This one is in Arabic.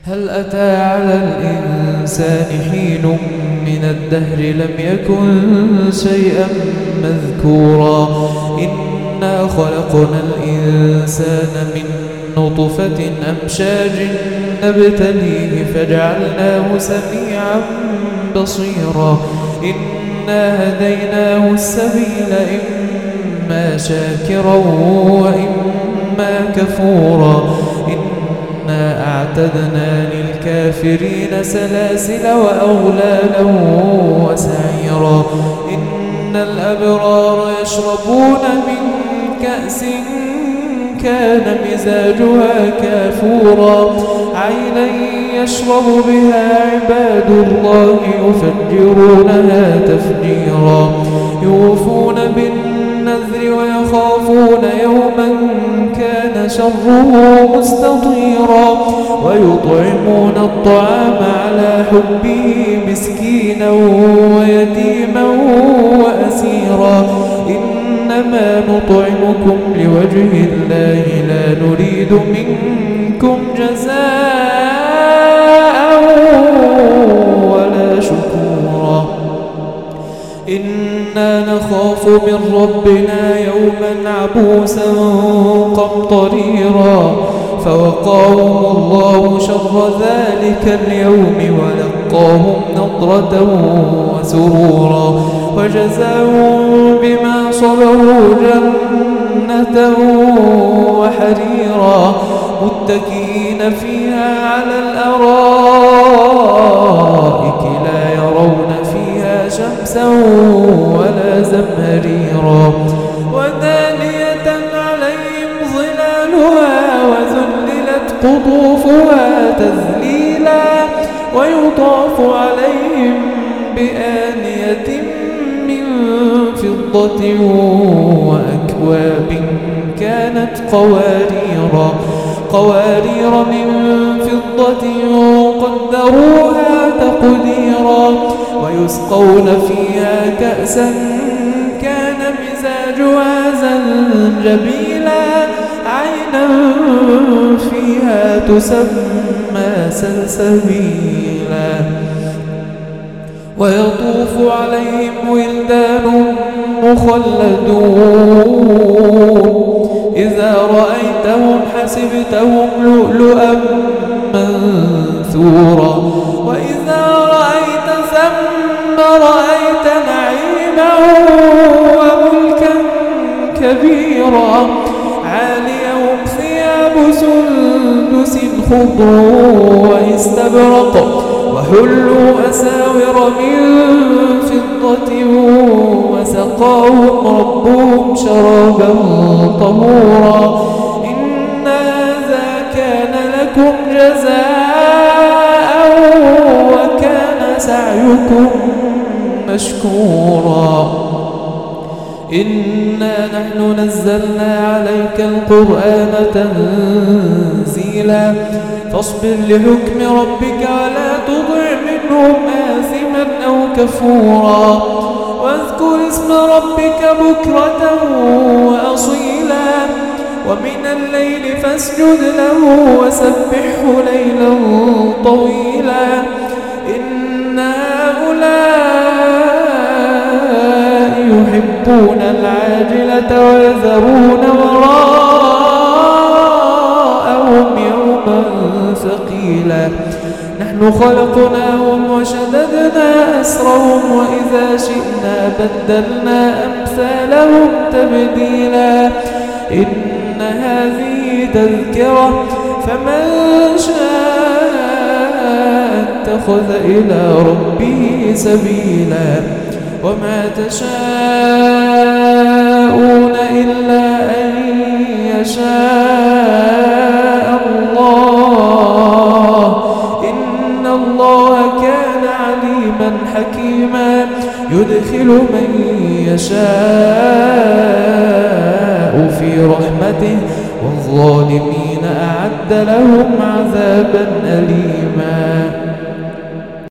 هل أتى على الإنسان حين من الدهر لم يكن شيئا مذكورا إنا خلقنا الإنسان من نطفة أمشاج نبتليه فجعلناه سميعا بصيرا إنا هديناه السبيل إما شاكرا وإما كفورا إنا أعتدنا للكافرين سلاسل وأغلالا وسعيرا إن الأبرار يشربون من كأس كان مزاجها كافورا عينا يشرب بها عباد الله يفجرونها تفجيرا يوفون بالنذر ويخافون يوما كان شره مستطيرا ويطعمون الطعام على حبه مسكينا ويتيما وأسيرا إنما نطعمكم لوجه الله لا نريد منكم جزاء ولا شكورا إنا نخاف من ربنا يوما عبوسا قمطريرا فوقاهم الله شر ذلك اليوم ولقاهم نضرة وسرورا وجزاهم بما صبروا جنة وحريرا متكئين فيها على الأرائك لا يرون فيها شمسا ولا زمهريرا ودانية عليهم ظلالها وذللت قطوفها تذليلا ويطاف عليهم بآنية من فضة وأكواب كانت قوارير من فضة قدروها تقديرا ويسقون فيها كأسا كان مزاجها زنجبيلا عينا فيها تسمى سلسبيلا ويطوف عليهم ولدان مخلدون إذا رأيتهم حسبتهم لؤلؤا منثورا وإذا رأيت ثم رأيت نعيما وملكا كبيرا عاليهم ثياب سندس خضر واستبرق وحلوا أساور من فضة وسقاهم ربهم شرابا طهورا إن هذا كان لكم جزاء وكان سعيكم مشكورا إنا نحن نزلنا عليك القرآن تنزيلا فاصبر لحكم ربك ولا تطع منهم آثما أو كفورا واذكر اسم ربك بكرة وأصيلا ومن الليل فاسجد له وسبحه ليلا طويلا إن هؤلاء يحبون العاجلة ويذرون وراءهم يوما ثقيلا نحن خلقناهم وشددنا أسرهم وإذا شئنا بدلنا أمثالهم تبديلا إن هذه تذكرة فمن شاء اتخذ إلى ربه سبيلا وما تشاءون إلا أن يشاء الله إن الله كان عليما حكيما يدخل من يشاء في رحمته والظالمين أعد لهم عذابا أليما